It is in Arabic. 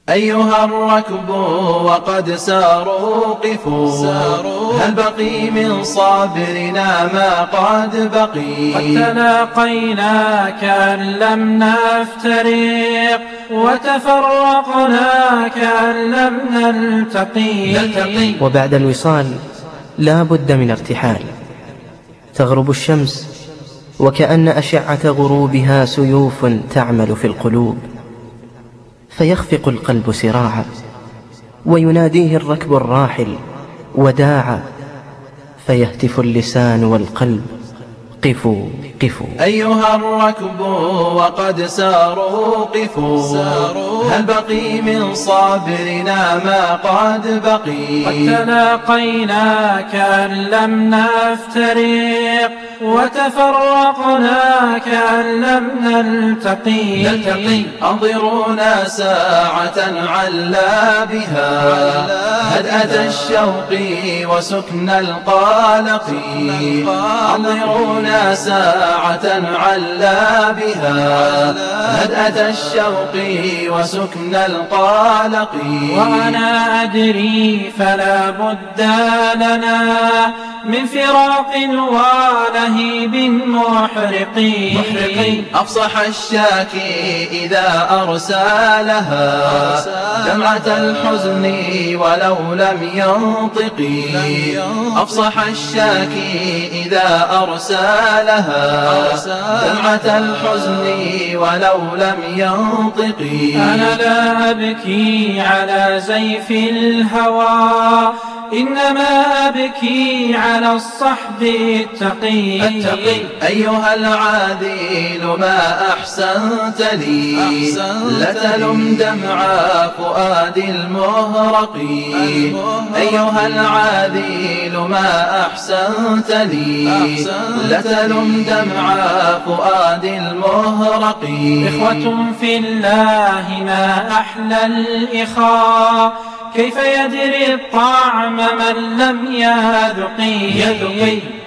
أيها الركب وقد ساروا قفوا، هل بقي من صابرنا ما قد بقي؟ قد تلاقينا كأن لم نفترق، وتفرقنا كأن لم نلتقي. وبعد الوصال لا بد من ارتحال. تغرب الشمس وكأن أشعة غروبها سيوف تعمل في القلوب، فيخفق القلب سراعا، ويناديه الركب الراحل وداعا، فيهتف اللسان والقلب قفوا قفوا. أيها الركب وقد ساروا قفوا، هل بقي من صابرنا ما قد بقي؟ قد تلاقينا كأن لم نفترق، وتفرقنا كأن لم نلتقي. أنظرونا ساعة علا بها هدأة الشوق وسكن القلق. أنظرونا ساعة علا بها هدأة الشوق وسكن القلق. وأنا أدري فلا بد لنا من فراق ولهيب محرق. أفصح الشاكي إذا أرسالها دمعة الحزن ولو لم ينطق. أفصح الشاكي إذا أرسالها دمعة الحزن ولو لم ينطق. أنا لا أبكي على زيف الهوى، إنما أبكي على الصحب التقي. أيها العادل ما أحسنت لي، لا تلم دمع فؤاد المهرق. أيها العادل ما أحسنت لي، لا تلم دمع فؤاد المهرق. إخوة في الله ما أحلى الإخاء، كيف يدري الطعم من لم يذق.